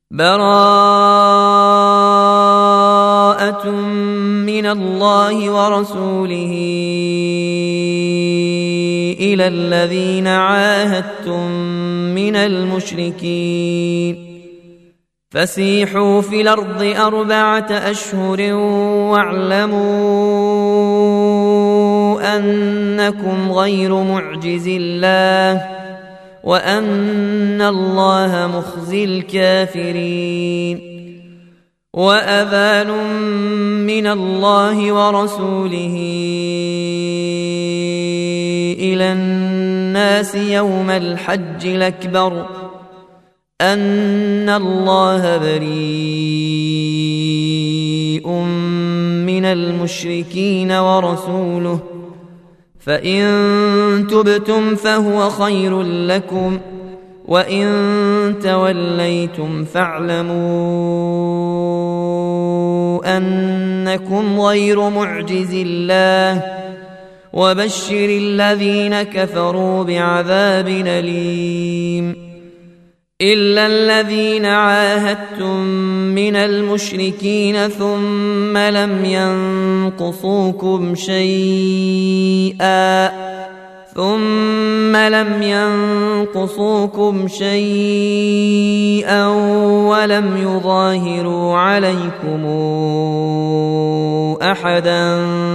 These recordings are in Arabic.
براءة من الله ورسوله إلى الذين عاهدتم من المشركين فسيحوا في الأرض 4 أشهر واعلموا أنكم غير معجز الله وأن الله مخزي الكافرين وأذان من الله ورسوله إلى الناس يوم الحج الأكبر أن الله بريء من المشركين ورسوله فإن تبتم فهو خير لكم وإن توليتم فاعلموا أنكم غير معجز الله وبشر الذين كفروا بعذاب أليم إلا الذين عاهدتم من المشركين ثم لم ينقصوكم شيئا ولم يظاهروا عليكم أحدا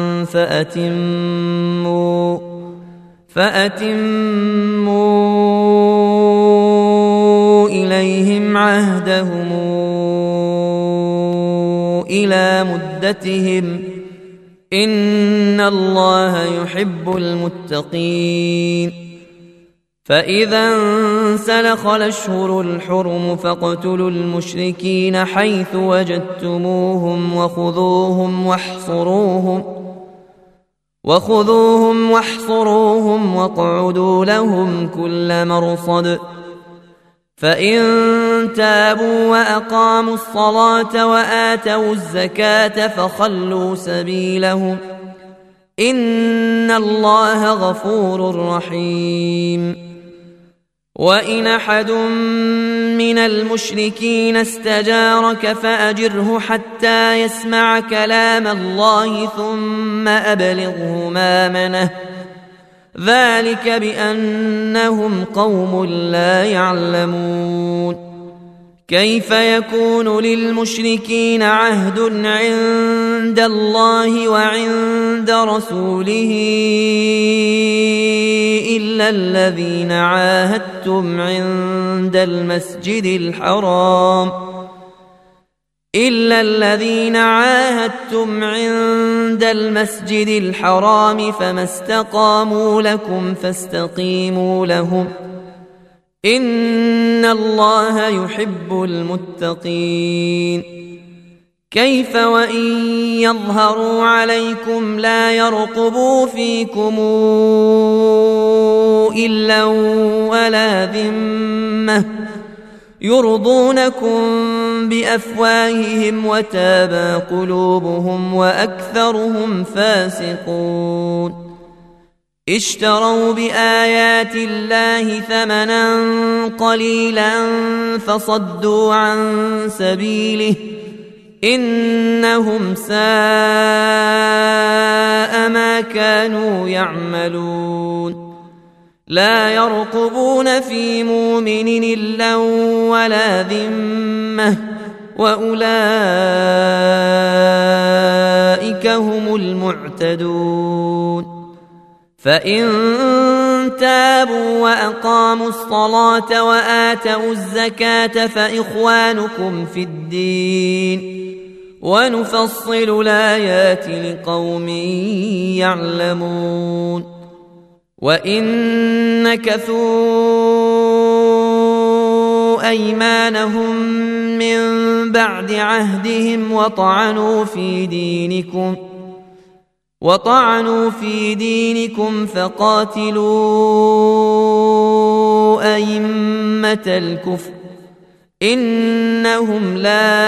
فأتموا إليهم عهدهم إلى مدتهم إن الله يحب المتقين فإذا انسلخ الأشهر الحرم فاقتلوا المشركين حيث وجدتموهم وخذوهم واحصروهم واقعدوا لهم كل مرصد فإن تابوا وأقاموا الصلاة وآتوا الزكاة فخلوا سبيلهم إن الله غفور رحيم وإن أحد من المشركين استجارك فأجره حتى يسمع كلام الله ثم أبلغه مأمنه ذلك بأنهم قوم لا يعلمون كيف يكون للمشركين عهد عند الله وعند رسوله إلا الذين عاهدتم عند المسجد الحرام فما استقاموا لكم فاستقيموا لهم إن الله يحب المتقين كيف وإن يظهروا عليكم لا يرقبوا فيكم إلا ولا ذمة يرضونكم بأفواههم وتابى قلوبهم وأكثرهم فاسقون اشتروا بآيات الله ثمنا قليلا فصدوا عن سبيله إنهم ساء ما كانوا يعملون لا يرقبون في مؤمن إلا ولا ذمة وأولئك هم المعتدون فإن تابوا وأقاموا الصلاة وآتوا الزكاة فإخوانكم في الدين ونفصل الآيات لقوم يعلمون وإن نكثوا أيمانهم من بعد عهدهم وطعنوا في دينكم فقاتلوا أئمة الكفر إنهم لا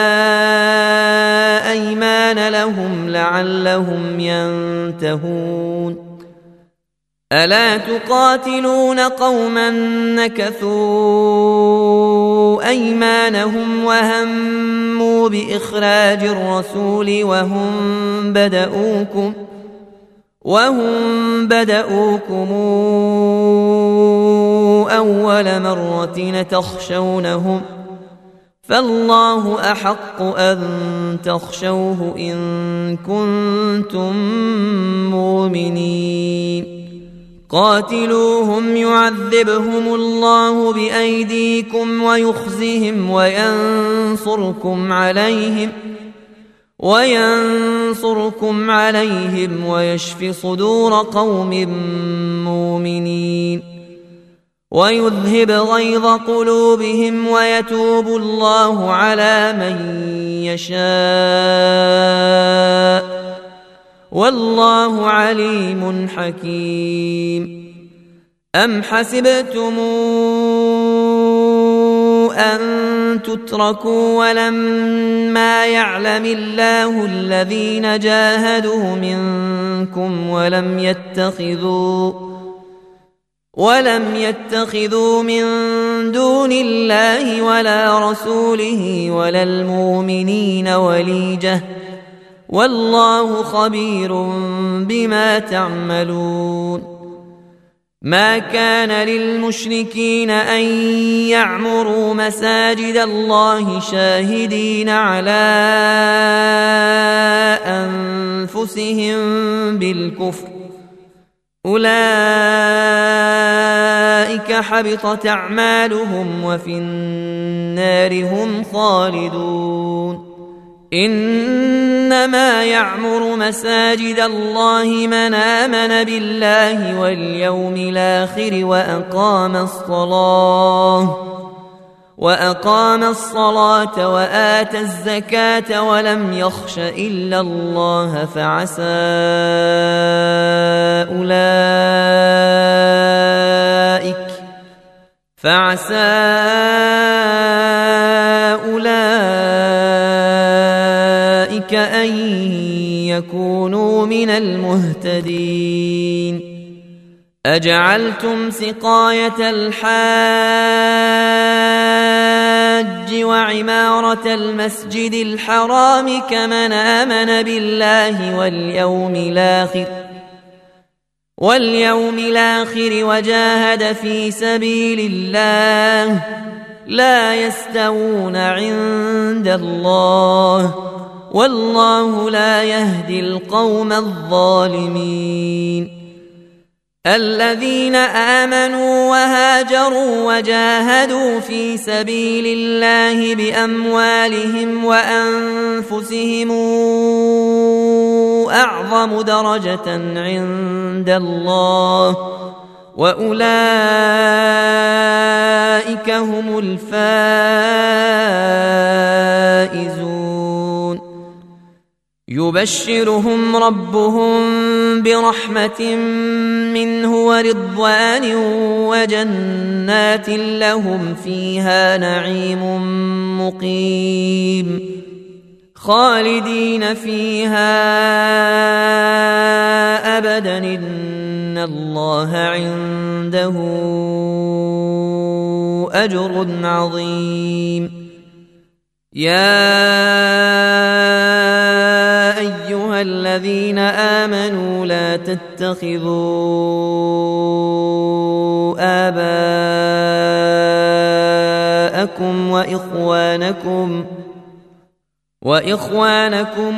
أيمان لهم لعلهم ينتهون ألا تقاتلون قوما نكثوا أيمانهم وهموا بإخراج الرسول وهم بدؤوكم أول مرة تخشونهم فالله أحق أن تخشوه إن كنتم مؤمنين قاتلوهم يعذبهم الله بأيديكم ويخزهم وينصركم عليهم ويشف صدور قوم مؤمنين ويذهب غيظ قلوبهم ويتوب الله على من يشاء والله عليم حكيم أم حسبتم أن تتركوا ولما يعلم الله الذين جاهدوا منكم ولم يتخذوا من دون الله ولا رسوله ولا المؤمنين وليجة والله خبير بما تعملون ما كان للمشركين أن يعمروا مساجد الله شاهدين على أنفسهم بالكفر أولئك حبطت أعمالهم وفي النار هم خالدون إنما يعمر مساجد الله من آمن بالله واليوم الآخر وأقام الصلاة وآتى الزكاة ولم يخش إلا الله فعسى أولئك أن يكونوا من المهتدين أجعلتم سقاية الحاج وعمارة المسجد الحرام كمن آمن بالله واليوم الآخر وجاهد في سبيل الله لا يستوون عند الله والله لا يهدي القوم الظالمين الذين آمنوا وهاجروا وجاهدوا في سبيل الله بأموالهم وأنفسهم أعظم درجة عند الله وأولئك هم الفائزون يبشرهم ربهم برحمة منه ورضوان وجنات لهم فيها نعيم مقيم خالدين فيها أبدا إن الله عنده أجر عظيم يا أيها الذين آمنوا لا تتخذوا آباءكم وإخوانكم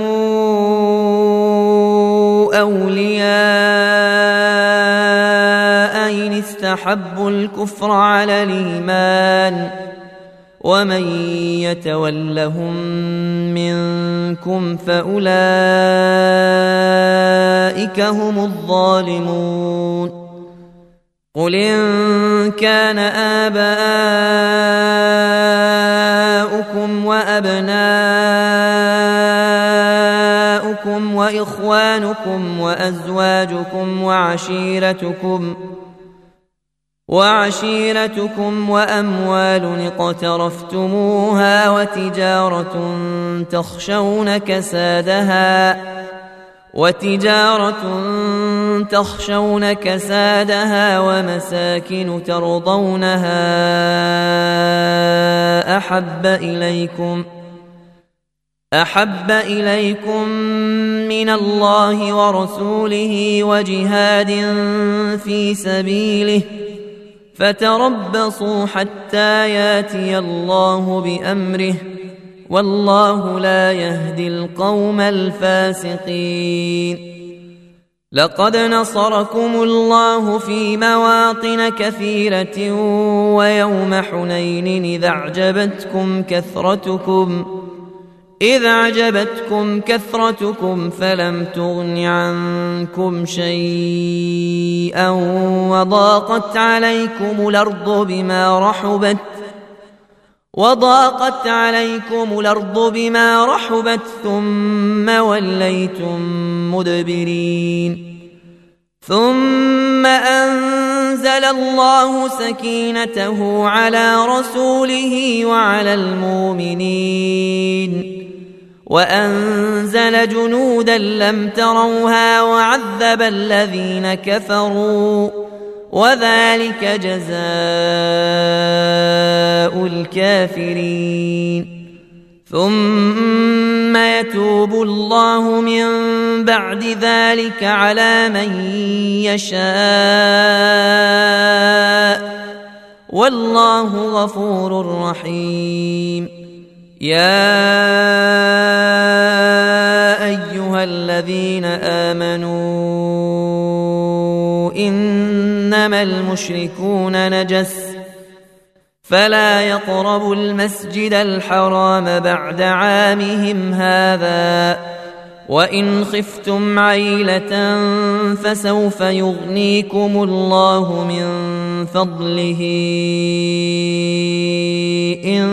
أولياء إن استحبوا الكفر على الإيمان ومن يتولهم منكم فأولئك هم الظالمون قل إن كان آباؤكم وأبناؤكم وإخوانكم وأزواجكم وعشيرتكم وأموال اقترفتموها وتجارة تخشون كسادها وتجارة تخشون كسادها ومساكن ترضونها أحب إليكم من الله ورسوله وجهاد في سبيله فتربصوا حتى ياتي الله بأمره والله لا يهدي القوم الفاسقين. لقد نصركم الله في مواطن كثيرة ويوم حنين إذ أعجبتكم كثرتكم فلم تغن عنكم شيئا وضاقت عليكم الأرض بما رحبت ثم وليتم مدبرين. ثم أنزل الله سكينته على رسوله وعلى المؤمنين وأنزل جنودا لم تروها وعذب الذين كفروا وذلك جزاء الكافرين. ثم يتوب الله من بعد ذلك على من يشاء والله غفور رحيم. يا أيها الذين آمنوا إنما المشركون نجس فلا يقربوا المسجد الحرام بعد عامهم هذا وإن خفتم عيلة فسوف يغنيكم الله من فضله إن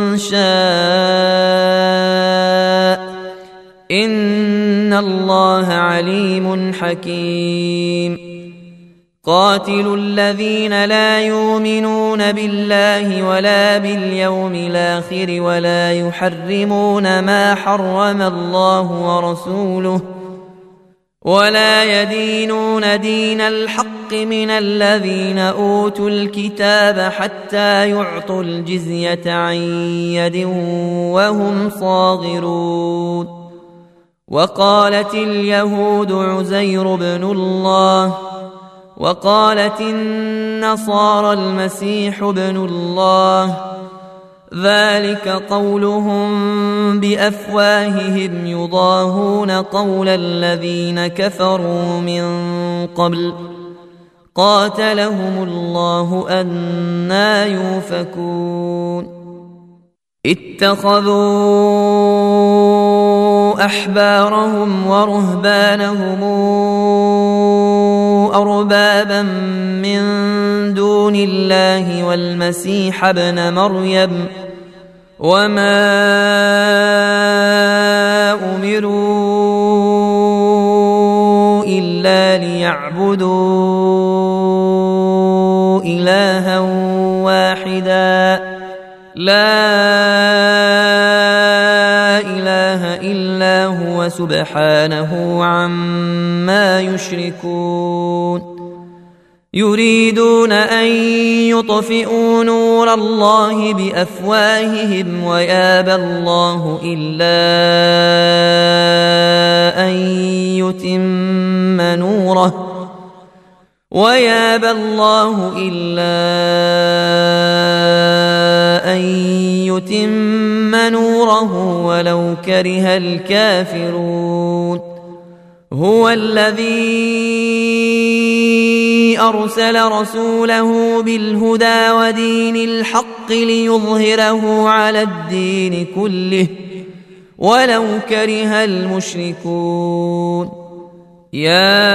شاء إن الله عليم حكيم. قاتلوا الذين لا يؤمنون بالله ولا باليوم الآخر ولا يحرمون ما حرم الله ورسوله ولا يدينون دين الحق من الذين أوتوا الكتاب حتى يعطوا الجزية عن يد وهم صاغرون. وقالت اليهود عزير بن الله وقالت النصارى المسيح ابن الله ذلك قولهم بأفواههم يضاهون قول الذين كفروا من قبل قاتلهم الله أنى يؤفكون. اتخذوا أحبارهم ورهبانهم أربابا من دون الله والمسيح ابن مريم وما أمروا إلا ليعبدوا إلها واحدا لا إله إلا هو سبحانه عما يشركون. يريدون أن يطفئوا نور الله بأفواههم ويابى الله إلا أن يتم نوره ولو كره الكافرون. هو الذي أرسل رسوله بالهدى ودين الحق ليظهره على الدين كله ولو كره المشركون. يا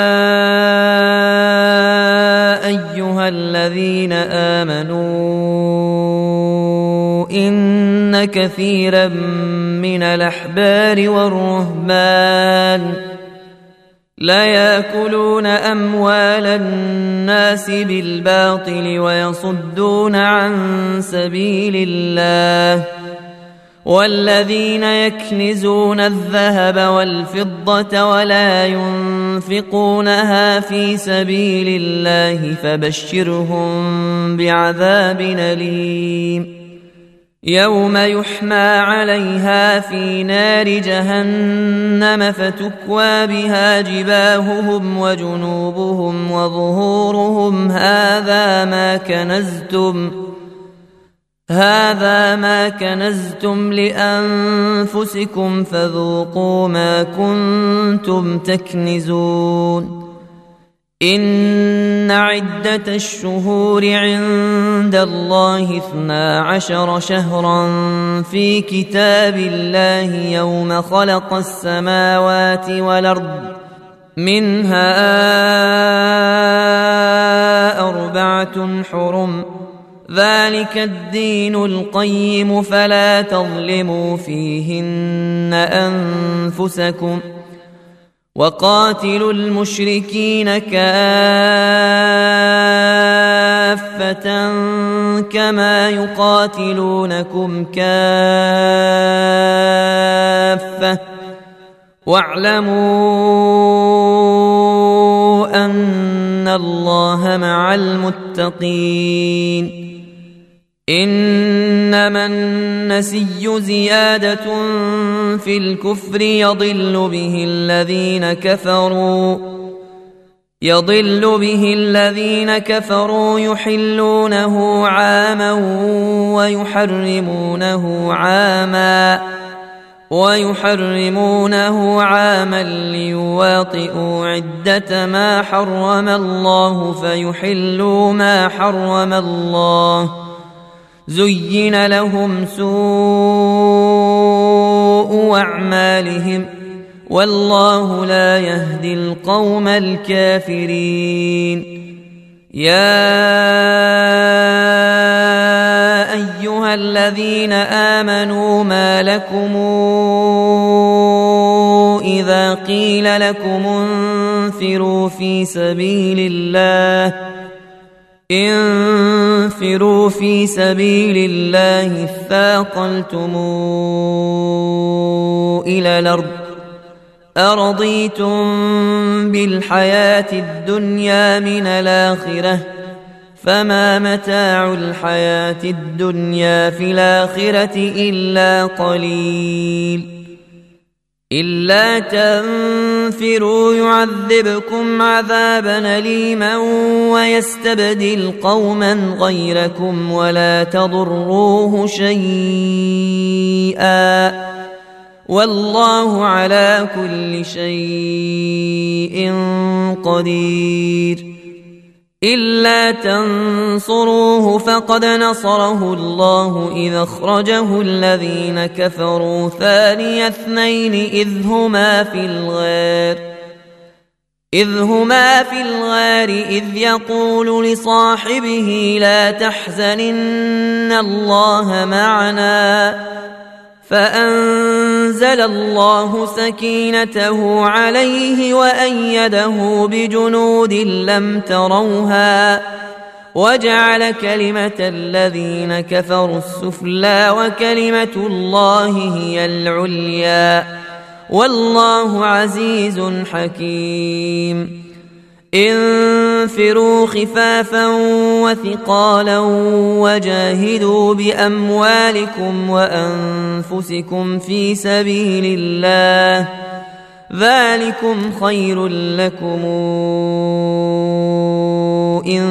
أيها الذين آمنوا إن كثيرا من الأحبار والرهبان ليأكلون أموال الناس بالباطل ويصدون عن سبيل الله والذين يكنزون الذهب والفضة ولا ينفقونها في سبيل الله فبشرهم بعذاب أليم يوم يحمى عليها في نار جهنم فتكوى بها جباههم وجنوبهم وظهورهم هذا ما كنزتم لأنفسكم فذوقوا ما كنتم تكنزون إن عدة الشهور عند الله 12 شهرا في كتاب الله يوم خلق السماوات والأرض منها 4 حرم ذلك الدين القيم فلا تظلموا فيهن أنفسكم وقاتلوا المشركين كافة كما يقاتلونكم كافة واعلموا أن الله مع المتقين إنما النسي زيادة في الكفر يضل به الذين كفروا يحلونه عاما ويحرمونه عاما ليواطئوا عدة ما حرم الله فيحلوا ما حرم الله زين لهم سوء أعمالهم والله لا يهدي القوم الكافرين يا أيها الذين آمنوا ما لكم إذا قيل لكم انفروا في سبيل الله اثاقلتم إلى الأرض أرضيتم بالحياة الدنيا من الآخرة فما متاع الحياة الدنيا في الآخرة إلا قليل إلا تنفروا يعذبكم عذابا أليما ويستبدل قوما غيركم ولا تضروه شيئا والله على كل شيء قدير إلا تنصروه فقد نصره الله إذ أخرجه الذين كفروا ثاني اثنين إذ هما في الغار إذ يقول لصاحبه لا تحزن إن الله معنا فأنزل الله سكينته عليه وأيده بجنود لم تروها وجعل كلمة الذين كفروا السفلى وكلمة الله هي العليا والله عزيز حكيم انفروا خفافا وثقالا وجاهدوا بأموالكم وأنفسكم في سبيل الله ذلكم خير لكم إن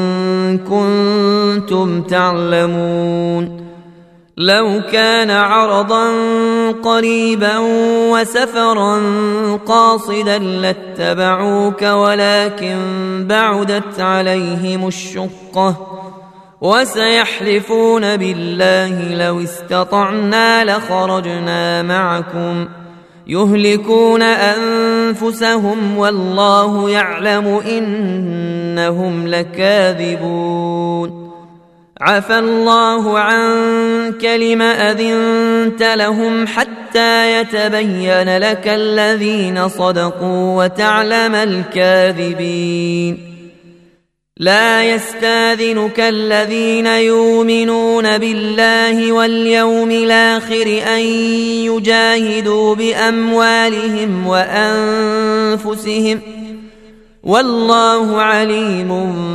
كنتم تعلمون لو كان عرضا قريبا وسفرا قاصدا لاتبعوك ولكن بعدت عليهم الشقة وسيحلفون بالله لو استطعنا لخرجنا معكم يهلكون أنفسهم والله يعلم إنهم لكاذبون عفى الله عنك لم أذنت لهم حتى يتبين لك الذين صدقوا وتعلم الكاذبين لا يستاذنك الذين يؤمنون بالله واليوم الآخر أن يجاهدوا بأموالهم وأنفسهم والله عليم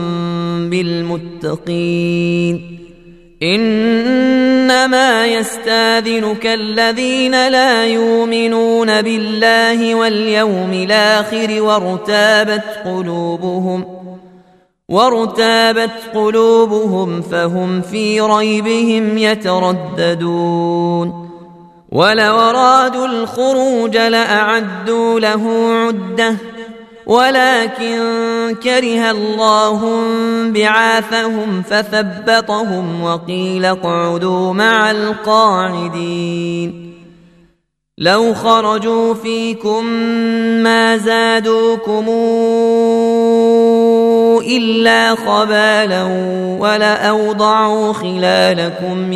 بالمتقين. إنما يستاذنك الذين لا يؤمنون بالله واليوم الآخر وارتابت قلوبهم فهم في ريبهم يترددون. ولو أرادوا الخروج لأعدوا له عدة ولكن كره الله بعاثهم فثبطهم وقيل اقعدوا مع القاعدين. لو خرجوا فيكم ما زادوكم إلا خبالا ولأوضعوا خلالكم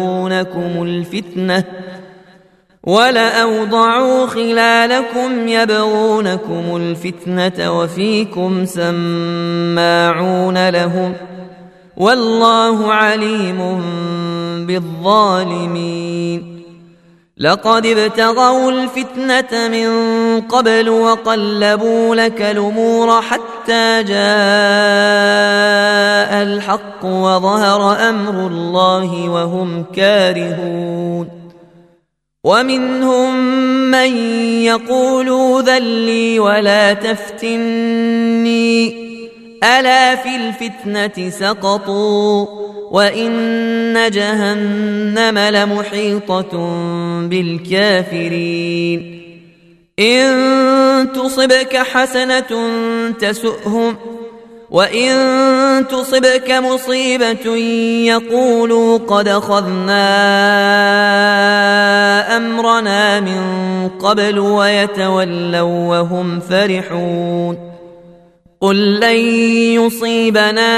يبغونكم الفتنة وفيكم سماعون لهم والله عليم بالظالمين. لقد ابتغوا الفتنة من قبل وقلبوا لك الأمور حتى جاء الحق وظهر أمر الله وهم كارهون. ومنهم من يقول ذلي ولا تفتني ألا في الفتنة سقطوا وإن جهنم لمحيطة بالكافرين. إن تصبك حسنة تسؤهم وإن تصبك مصيبة يقولوا قد أخذنا أمرنا من قبل ويتولوا وهم فرحون. قل لن يصيبنا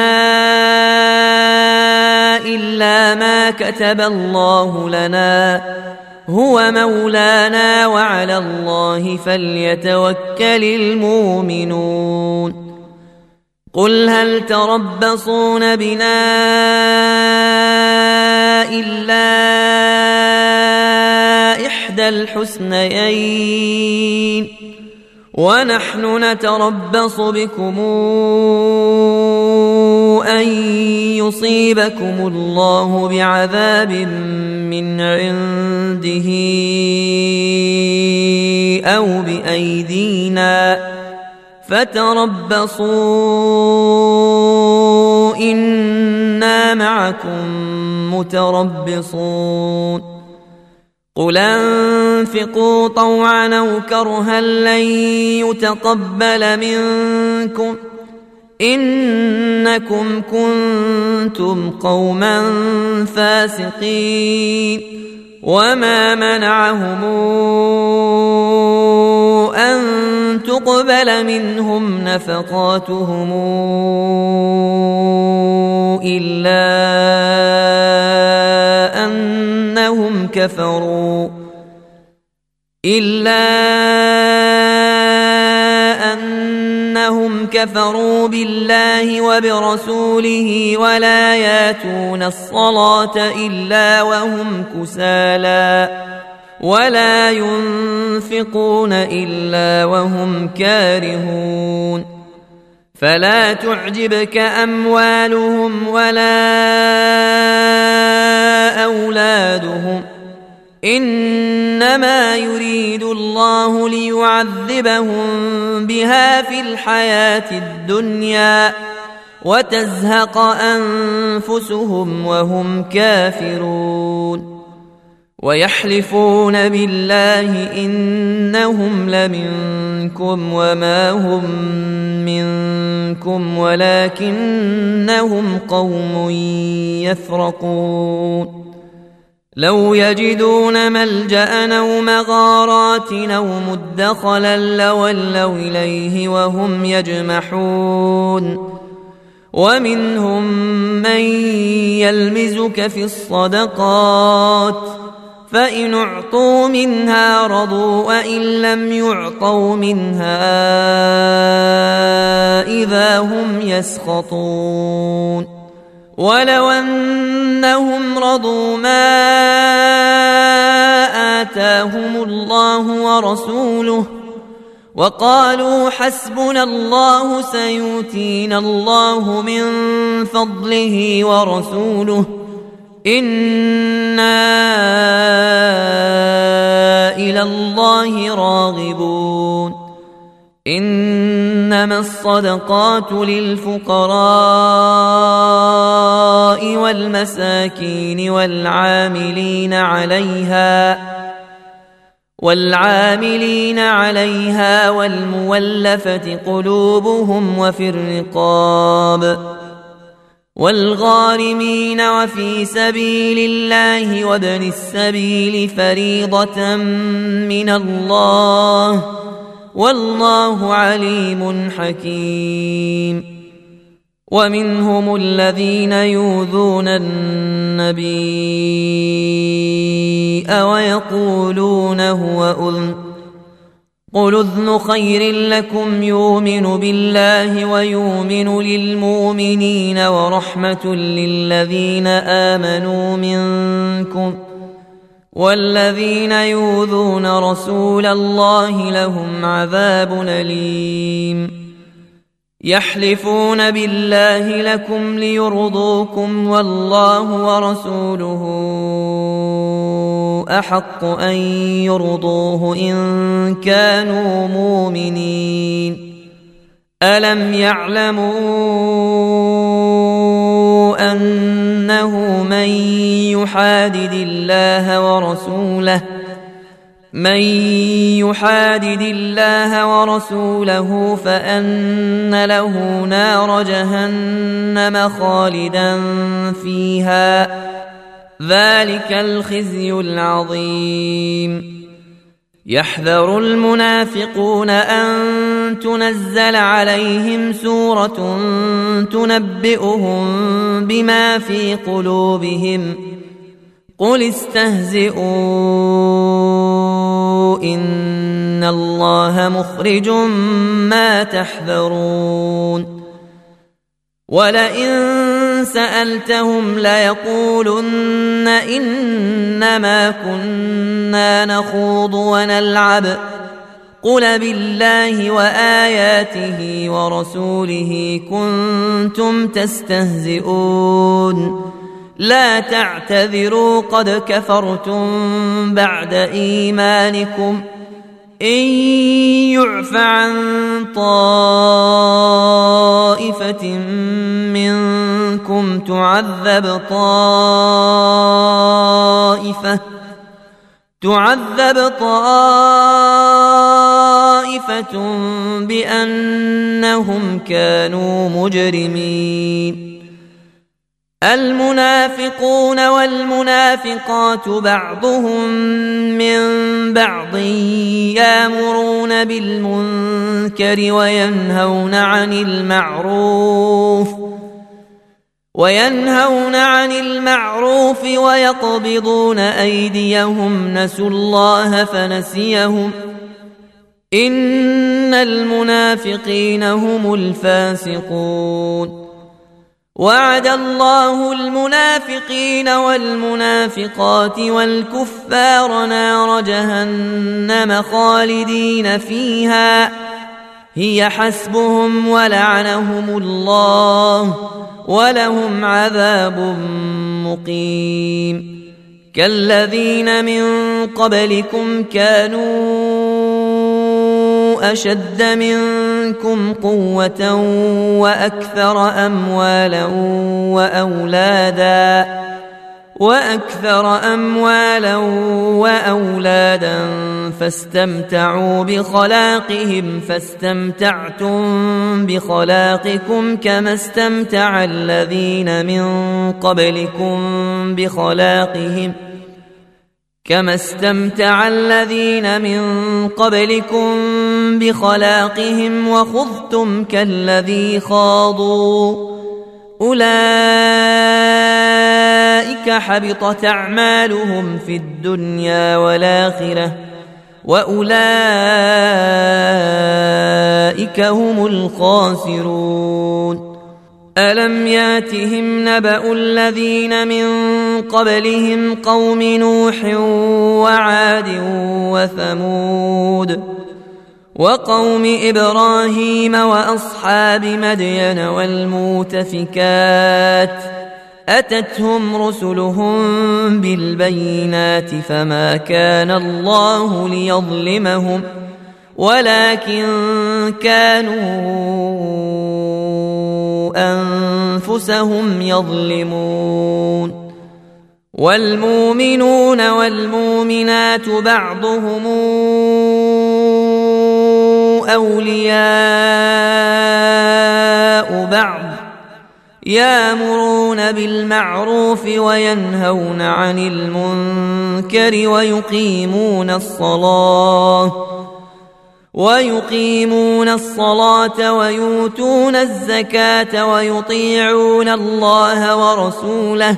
إلا ما كتب الله لنا هو مولانا وعلى الله فليتوكل المؤمنون. قل هل تربصون بنا إلا إحدى الحسنيين ونحن نتربص بكم أن يصيبكم الله بعذاب من عنده أو بأيدينا فتربصوا إنا معكم متربصون. قل انفقوا طوعا أو كرها لن يتقبل منكم إنكم كنتم قوما فاسقين. وما منعهم أن تقبل منهم نفقاتهم إلا أنهم كفروا بالله وبرسوله ولا ياتون الصلاة إلا وهم كسالى ولا ينفقون إلا وهم كارهون. فلا تعجبك أموالهم ولا أولادهم إنما يريد الله ليعذبهم بها في الحياة الدنيا وتزهق أنفسهم وهم كافرون. ويحلفون بالله إنهم لمنكم وما هم منكم ولكنهم قوم يفرقون. لو يجدون ملجأ أو مغارات أو مدخلا لولوا إليه وهم يجمحون. ومنهم من يلمزك في الصدقات فإن أعطوا منها رضوا وإن لم يعطوا منها إذا هم يسخطون ولو أنهم رضوا ما آتاهم الله ورسوله وقالوا حسبنا الله سيؤتينا الله من فضله ورسوله إنا إلى الله راغبون إنما الصدقات للفقراء والمساكين والعاملين عليها والمولفة قلوبهم وفي الرقاب والغارمين وفي سبيل الله وابن السبيل فريضة من الله والله عليم حكيم ومنهم الذين يؤذون النبي ويقولون هو أذن قل أذن خير لكم يؤمن بالله ويؤمن للمؤمنين ورحمة للذين آمنوا منكم والذين يؤذون رسول الله لهم عذاب أليم يحلفون بالله لكم ليرضوكم والله ورسوله أحق أن يرضوه إن كانوا مؤمنين ألم يعلموا أنه من يحادد الله ورسوله فأن له نار جهنم خالدا فيها ذلك الخزي العظيم يحذر المنافقون أن تنزل عليهم سورة تنبئهم بما في قلوبهم قل استهزئوا إن الله مخرج ما تحذرون ولئن سألتهم ليقولن إنما كنا نخوض ونلعب قل بالله وآياته ورسوله كنتم تستهزئون لا تعتذروا قد كفرتم بعد إيمانكم إن يعف عن طائفة منكم تعذب طائفة بأنهم كانوا مجرمين المنافقون والمنافقات بعضهم من بعض يأمرون بالمنكر وينهون عن المعروف ويقبضون أيديهم نسوا الله فنسيهم إن المنافقين هم الفاسقون وعد الله المنافقين والمنافقات والكفار نار جهنم خالدين فيها هي حسبهم ولعنهم الله ولهم عذاب مقيم كالذين من قبلكم كانوا أشد منكم قوة وأكثر أموالا وأولادا فاستمتعوا بخلاقهم فاستمتعتم بخلاقكم كما استمتع الذين من قبلكم بخلاقهم وخضتم كالذي خاضوا أولئك ذلك حبطت أعمالهم في الدنيا والآخرة وأولئك هم الخاسرون. ألم ياتهم نبأ الذين من قبلهم قوم نوح وعاد وثمود وقوم إبراهيم وأصحاب مدين والمؤتفكات أتتهم رسلهم بالبينات فما كان الله ليظلمهم ولكن كانوا أنفسهم يظلمون. والمؤمنون والمؤمنات بعضهم أولياء بعض يأمرون بالمعروف وينهون عن المنكر ويقيمون الصلاة ويؤتون الزكاة ويطيعون الله ورسوله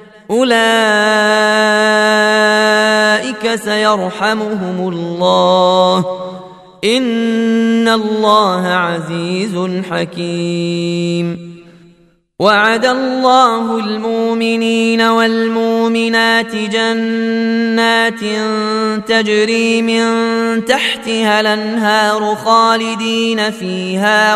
أولئك سيرحمهم الله إن الله عزيز حكيم. وعد الله المؤمنين والمؤمنات جنات تجري من تحتها الأنهار خالدين فيها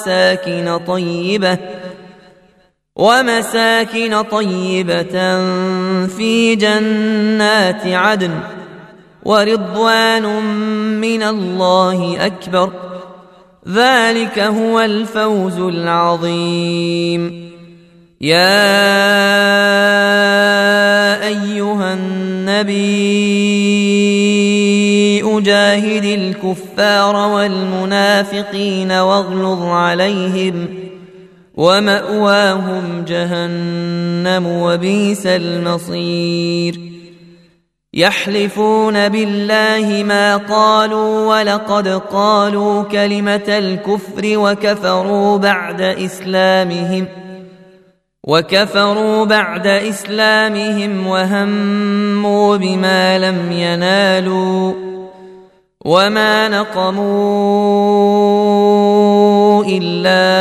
ومساكن طيبة في جنات عدن ورضوان من الله أكبر ذلك هو الفوز العظيم. يا أيها النبي أجاهد الكفار والمنافقين واغلظ عليهم ومأواهم جهنم وبئس المصير. يحلفون بالله ما قالوا ولقد قالوا كلمة الكفر وكفروا بعد إسلامهم وهموا بما لم ينالوا وما نقموا إلا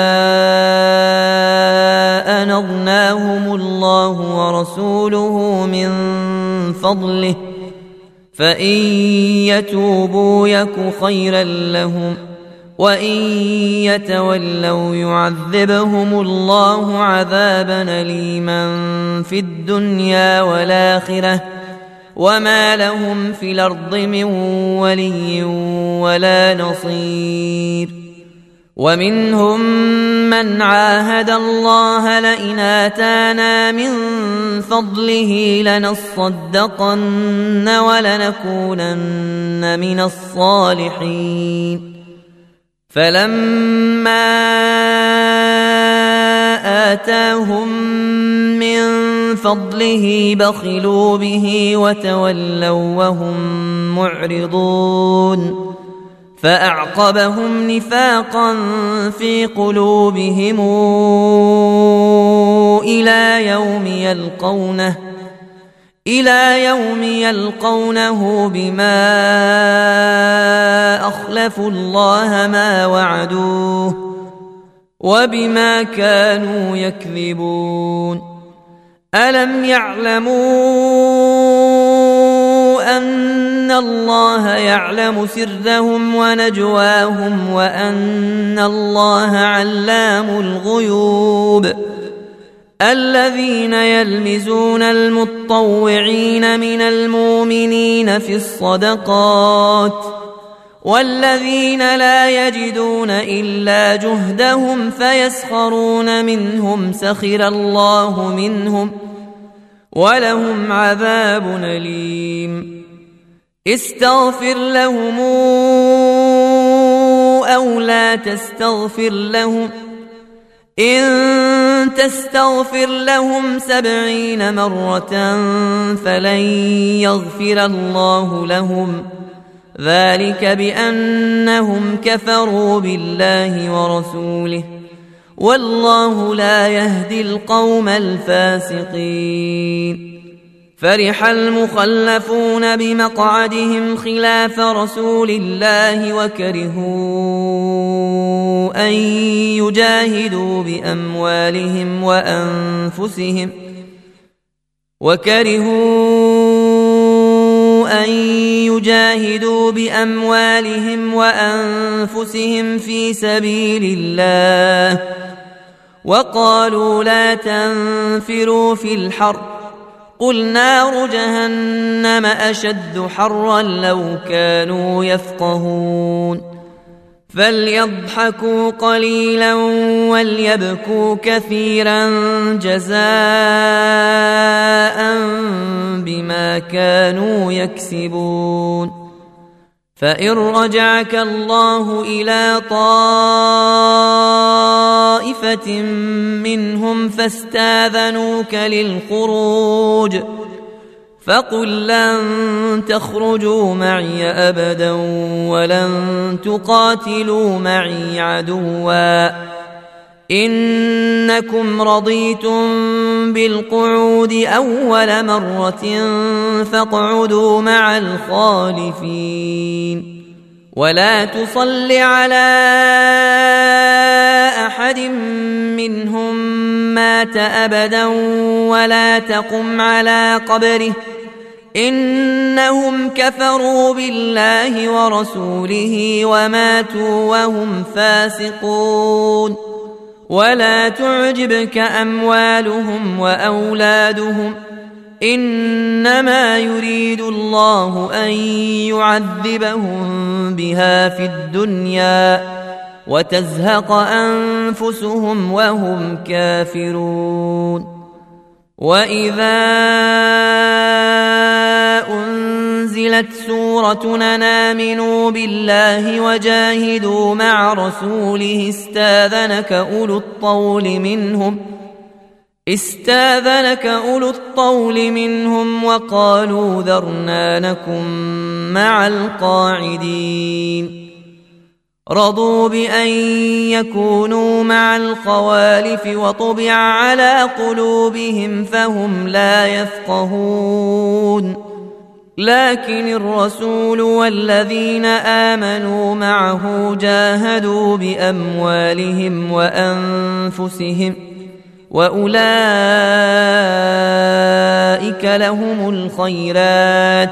أن أغناهم الله ورسوله من فضله فإن يتوبوا يك خيرا لهم وإن يتولوا يعذبهم الله عذابا أليما في الدنيا والآخرة وما لهم في الأرض من ولي ولا نصير. ومنهم من عاهد الله لئن آتانا من فضله لنصدقن ولنكونن من الصالحين فلما آتاهم من فضله بخلوا به وتولوا وهم معرضون فأعقبهم نفاقا في قلوبهم إلى يوم يلقونه بما أخلفوا الله ما وعدوه وبما كانوا يكذبون. ألم يعلموا أن الله يعلم سرهم ونجواهم وأن الله علام الغيوب. الذين يلمزون المطوعين من المؤمنين في الصدقات والذين لا يجدون إلا جهدهم فيسخرون منهم سخر الله منهم ولهم عذاب أليم. استغفر لهم أو لا تستغفر لهم إن تستغفر لهم 70 مرة فلن يغفر الله لهم ذلك بأنهم كفروا بالله ورسوله والله لا يهدي القوم الفاسقين. فرح المخلفون بمقعدهم خلاف رسول الله وكرهوا أن يجاهدوا بأموالهم وأنفسهم في سبيل الله، وقالوا لا تنفروا في الحر قل نار جهنم أشد حرا لو كانوا يفقهون. فليضحكوا قليلا وليبكوا كثيرا جزاء بما كانوا يكسبون. فإن رجعك الله إلى طائفة منهم فاستاذنوك للخروج فقل لن تخرجوا معي أبدا ولن تقاتلوا معي عدوا إنكم رضيتم بالقعود أول مرة فاقعدوا مع الخالفين. ولا تصل على أحد منهم مات أبدا ولا تقم على قبره إنهم كفروا بالله ورسوله وماتوا وهم فاسقون. ولا تعجبك أموالهم وأولادهم إنما يريد الله أن يعذبهم بها في الدنيا وتزهق أنفسهم وهم كافرون. وإذا أنزلت سورة أن آمنوا بالله وجاهدوا مع رسوله استاذنك أولو الطول منهم وقالوا ذرنا نكن مع القاعدين. رضوا بأن يكونوا مع الخوالف وطبع على قلوبهم فهم لا يفقهون. لكن الرسول والذين آمنوا معه جاهدوا بأموالهم وأنفسهم وأولئك لهم الخيرات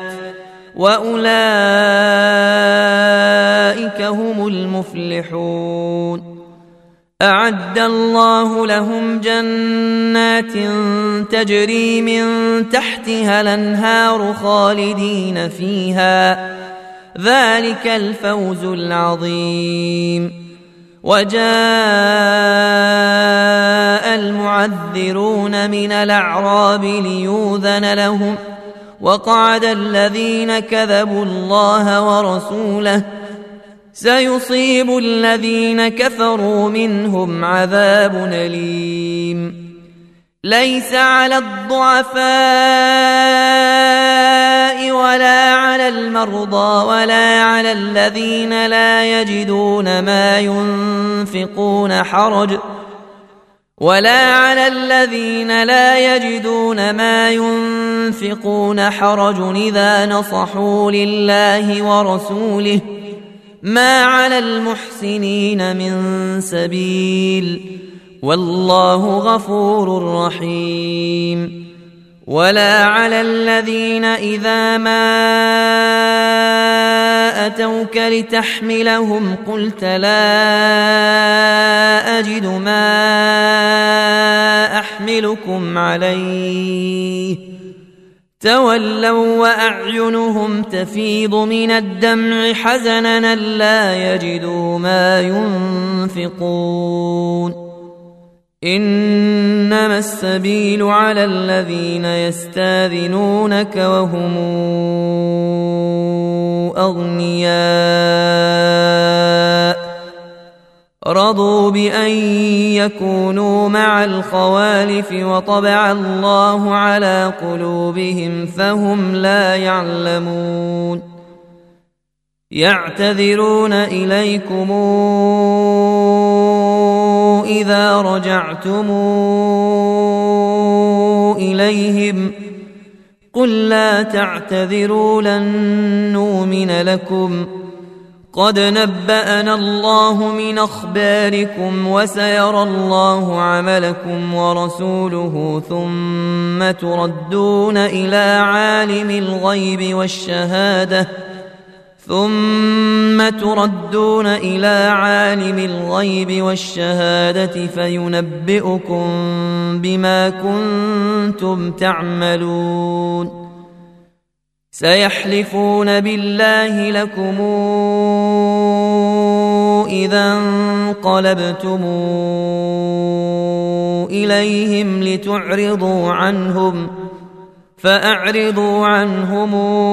وأولئك هم المفلحون. أعد الله لهم جنات تجري من تحتها الأنهار خالدين فيها ذلك الفوز العظيم. وجاء المعذرون من الأعراب ليؤذن لهم وقعد الذين كذبوا الله ورسوله سيصيب الذين كفروا منهم عذاب أليم. ليس على الضعفاء ولا على المرضى ولا على الذين لا يجدون ما ينفقون حرج إذا نصحوا لله ورسوله ما على المحسنين من سبيل والله غفور رحيم. ولا على الذين إذا ما أتوك لتحملهم قلت لا أجد ما أحملكم عليه تولوا وأعينهم تفيض من الدمع حزنا لا يجدوا ما ينفقون. إنما السبيل على الذين يستاذنونك وهم أغنياء رضوا بأن يكونوا مع الخوالف وطبع الله على قلوبهم فهم لا يعلمون. يعتذرون إليكم إذا رجعتم إليهم قل لا تعتذروا لن نؤمن لكم قد نبأنا الله من أخباركم وسيرى الله عملكم ورسوله ثم تردون إلى عالم الغيب والشهادة فينبئكم بما كنتم تعملون سيحلفون بالله لكم إذا انقلبتم إليهم لتعرضوا عنهم فأعرضوا عنهم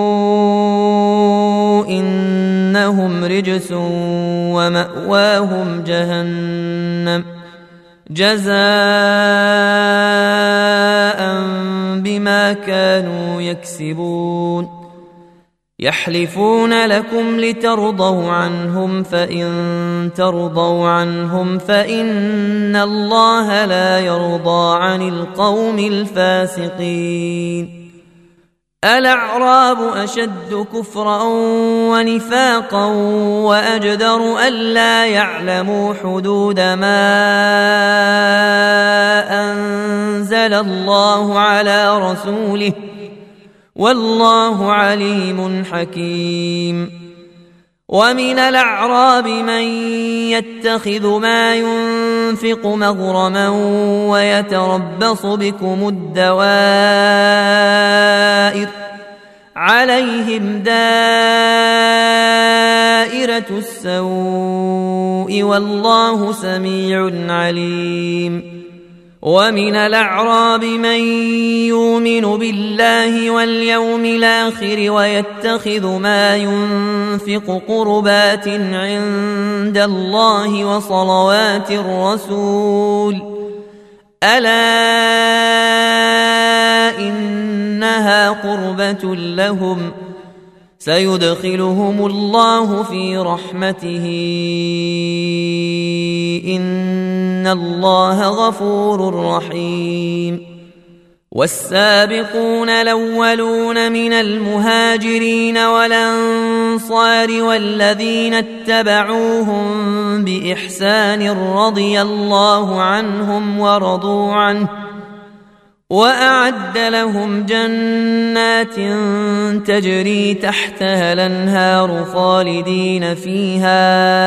إنهم رجس ومأواهم جهنم جزاء بما كانوا يكسبون يحلفون لكم لترضوا عنهم فإن ترضوا عنهم فإن الله لا يرضى عن القوم الفاسقين الأعراب أشد كفرا ونفاقا وأجدر ألا يعلموا حدود ما أنزل الله على رسوله والله عليم حكيم ومن الأعراب من يتخذ ما ينفق مغرما ويتربص بكم الدوائر عليهم دائرة السوء والله سميع عليم ومن الأعراب من يؤمن بالله واليوم الآخر ويتخذ ما ينفق قربات عند الله وصلوات الرسول ألا إنها قربة لهم سيدخلهم الله في رحمته إن الله غفور رحيم والسابقون الأولون من المهاجرين والأنصار والذين اتبعوهم بإحسان رضي الله عنهم ورضوا عنه وأعد لهم جنات تجري تحتها الأنهار خالدين فيها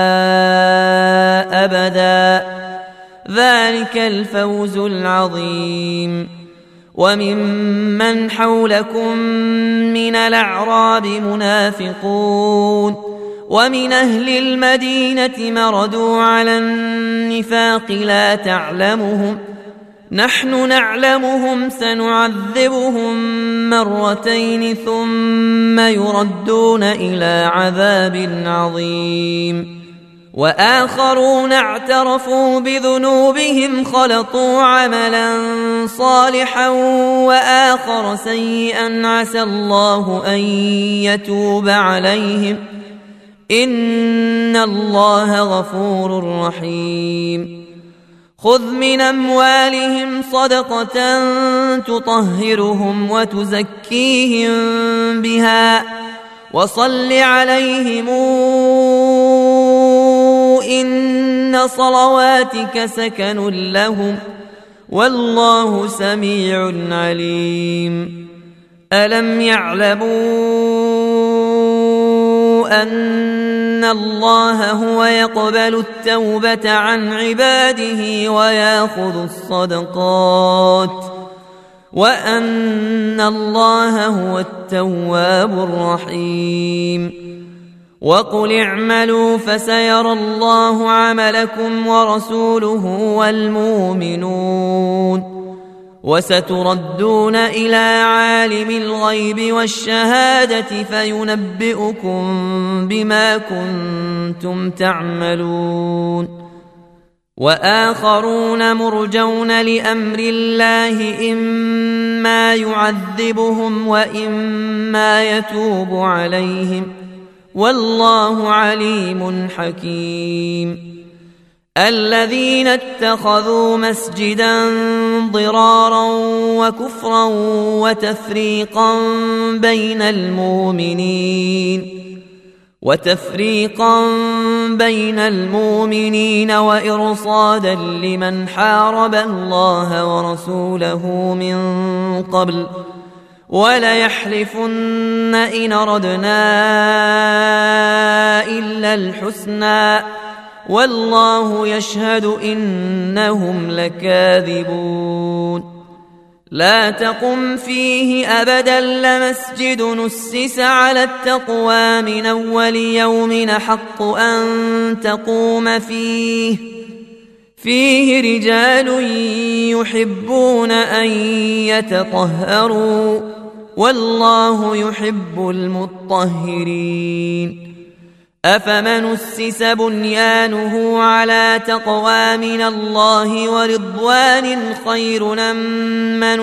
أبدا ذلك الفوز العظيم وممن حولكم من الأعراب منافقون ومن أهل المدينة مردوا على النفاق لا تعلمهم نحن نعلمهم سنعذبهم مرتين ثم يردون إلى عذاب عظيم وآخرون اعترفوا بذنوبهم خلطوا عملا صالحا وآخر سيئا عسى الله أن يتوب عليهم إن الله غفور رحيم خذ من أموالهم صدقة تطهرهم وتزكيهم بها وصل عليهم إن صلواتك سكن لهم والله سميع عليم ألم يعلموا أن الله هو يقبل التوبة عن عباده ويأخذ الصدقات وأن الله هو التواب الرحيم وقل اعملوا فسيرى الله عملكم ورسوله والمؤمنون وستردون إلى عالم الغيب والشهادة فينبئكم بما كنتم تعملون وآخرون مرجون لأمر الله إما يعذبهم وإما يتوب عليهم والله عليم حكيم. الذين اتخذوا مسجدا ضرارا وكفرا وتفريقا بين المؤمنين وإرصادا لمن حارب الله ورسوله من قبل وليحلفن إن أردنا إلا الحسنى والله يشهد إنهم لكاذبون. لا تقم فيه أبدا لمسجد نسس على التقوى من أول يوم حق أن تقوم فيه رجال يحبون أن يتطهروا والله يحب المطهرين. أفمن أسس بنيانه على تقوى من الله ورضوان خير أمن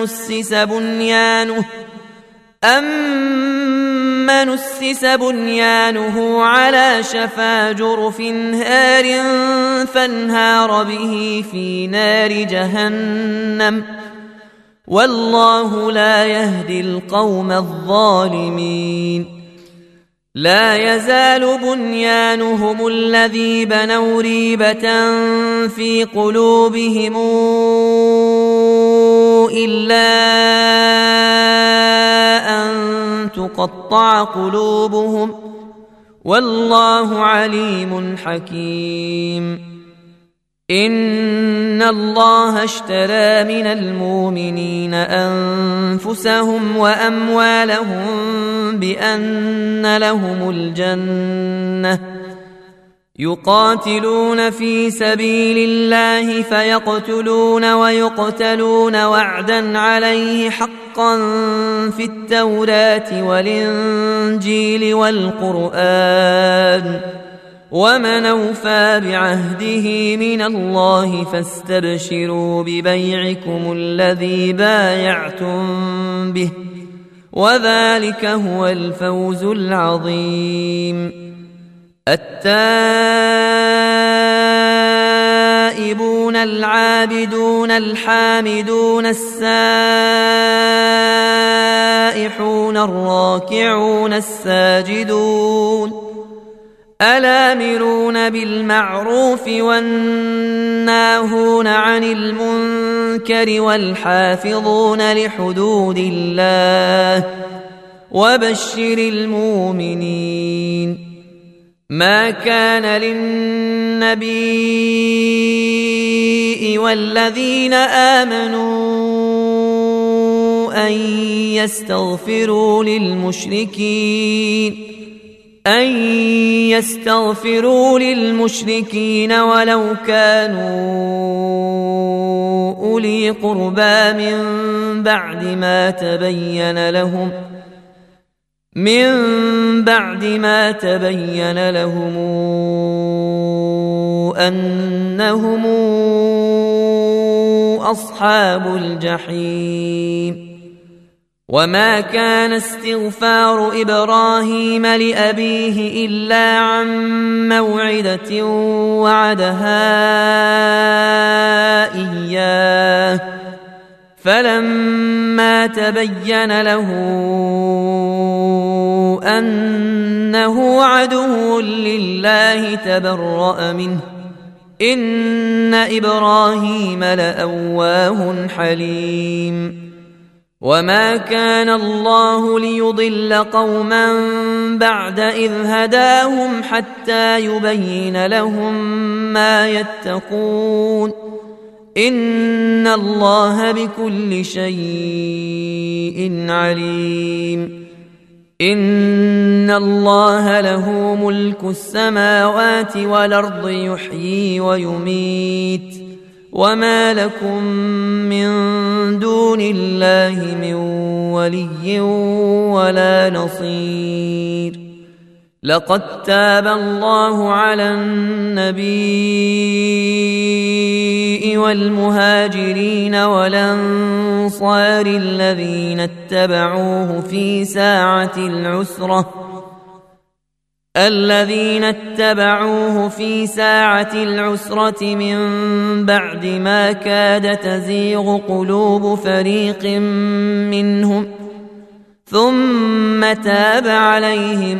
أسس بنيانه على شفا جرف هار فانهار به في نار جهنم والله لا يهدي القوم الظالمين. لا يزال بنيانهم الذي بنوا ريبة في قلوبهم إلا أن تقطع قلوبهم والله عليم حكيم. إن الله اشترى من المؤمنين أنفسهم وأموالهم بأن لهم الجنة يقاتلون في سبيل الله فيقتلون ويقتلون وعدا عليه حقا في التوراة والإنجيل والقرآن ومن أوفى بعهده من الله فاستبشروا ببيعكم الذي بايعتم به وذلك هو الفوز العظيم. التائبون العابدون الحامدون السائحون الراكعون الساجدون الآمرون بالمعروف والناهون عن المنكر والحافظون لحدود الله وبشر المؤمنين. ما كان للنبي والذين آمنوا أن يستغفروا للمشركين ولو كانوا أولي قربى من بعد ما تبين لهم أنهم أصحاب الجحيم. وما كان استغفار إبراهيم لأبيه إلا عن موعدة وعدها إياه فلما تبين له أنه عدو لله تبرأ منه إن إبراهيم لأواه حليم. وما كان الله ليضل قوما بعد إذ هداهم حتى يبين لهم ما يتقون إن الله بكل شيء عليم. إن الله له ملك السماوات والأرض يحيي ويميت وما لكم من دون الله من ولي ولا نصير. لقد تاب الله على النبي والمهاجرين والأنصار الذين اتبعوه في ساعة العسرة الذين اتبعوه في ساعة العسرة من بعد ما كاد تزيغ قلوب فريق منهم ثم تاب عليهم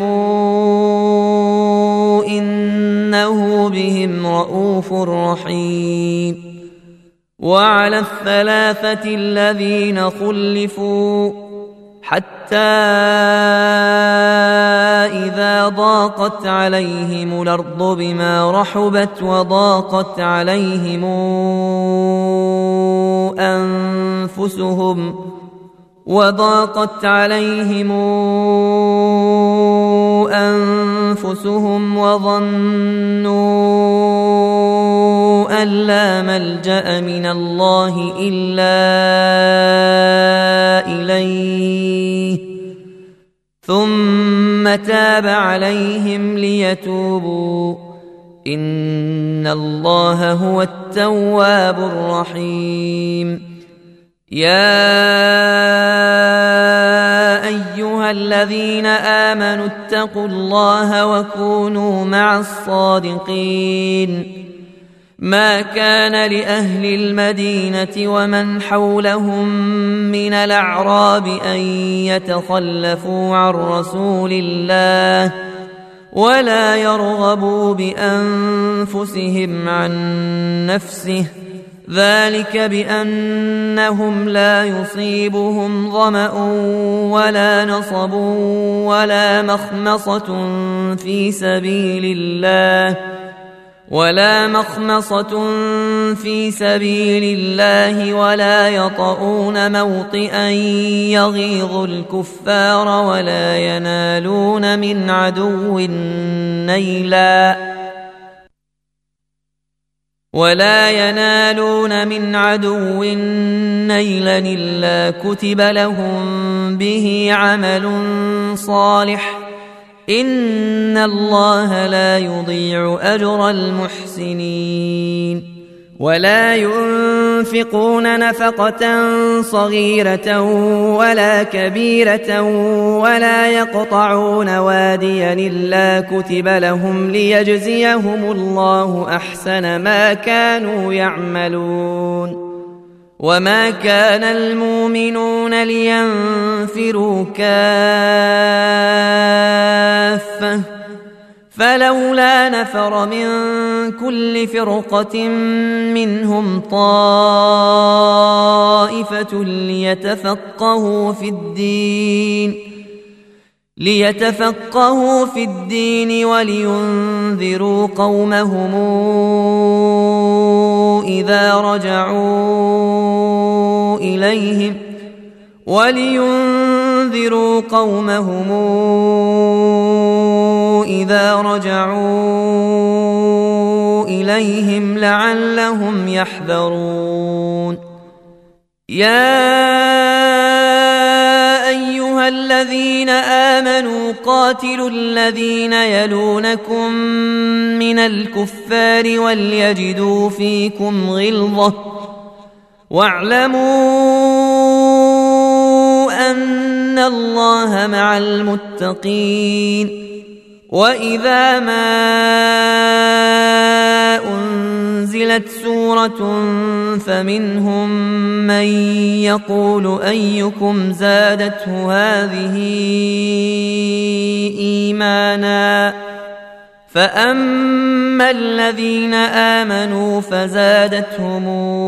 إنه بهم رءوف رحيم. وعلى الثلاثة الذين خلفوا حتى إذا ضاقت عليهم الأرض بما رحبت وضاقت عليهم أنفسهم وظنوا أن لا ملجأ من الله إلا إليه ثم تاب عليهم ليتوبوا إن الله هو التواب الرحيم. يا أيها الذين آمنوا اتقوا الله وكونوا مع الصادقين. ما كان لأهل المدينة ومن حولهم من الأعراب أن يتخلفوا عن رسول الله ولا يرغبوا بأنفسهم عن نفسه ذلك بأنهم لا يصيبهم ظمأ ولا نصب ولا مخمصة في سبيل الله ولا يطؤون موطئا يغيظ الكفار ولا ينالون من عدو نيلا إلا كتب لهم به عمل صالح إن الله لا يضيع أجر المحسنين. ولا ينفقون نفقة صغيرة ولا كبيرة ولا يقطعون واديا إلا كتب لهم ليجزيهم الله أحسن ما كانوا يعملون. وما كان المؤمنون لينفروا كافة فلولا نفر من كل فرقة منهم طائفة ليتفقهوا في الدين ولينذروا قومهم إذا رجعوا إليهم لعلهم يحذرون. يا أيها الذين آمنوا قاتلوا الذين يلونكم من الكفار وليجدوا فيكم غلظة واعلموا أن الله مع المتقين. وإذا ما أنزلت سورة فمنهم من يقول أيكم زادته هذه إيمانا فأما الذين آمنوا فزادتهم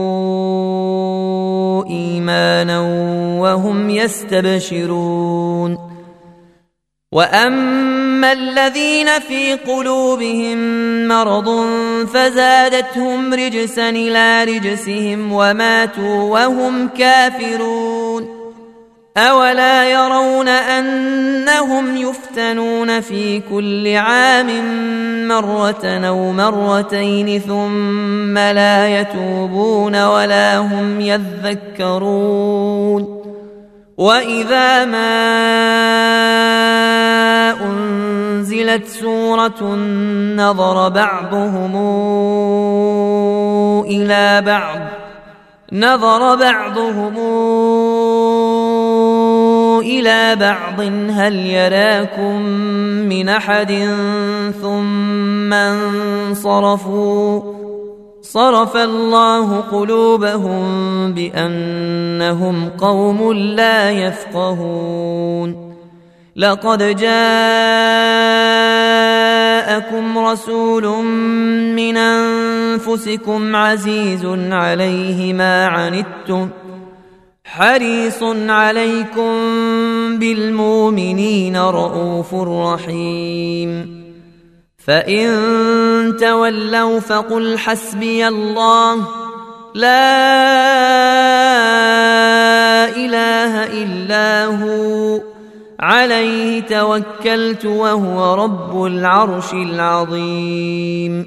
إيمانا وهم يستبشرون. وأما الذين في قلوبهم مرض فزادتهم رجسا إلى رجسهم وماتوا وهم كافرون. أولا يرون أنهم يفتنون في كل عام مرة أو مرتين ثم لا يتوبون ولا هم يذكرون. وإذا ما أنزلت سورة نظر بعضهم إلى بعض هل يراكم من أحد ثم انصرفوا صرف الله قلوبهم بأنهم قوم لا يفقهون لقد جاءكم رسول من أنفسكم عزيز عليه ما عنتم حريص عليكم بالمؤمنين رؤوف رحيم فإن تولوا فقل حسبي الله لا إله إلا هو عليه توكلت وهو رب العرش العظيم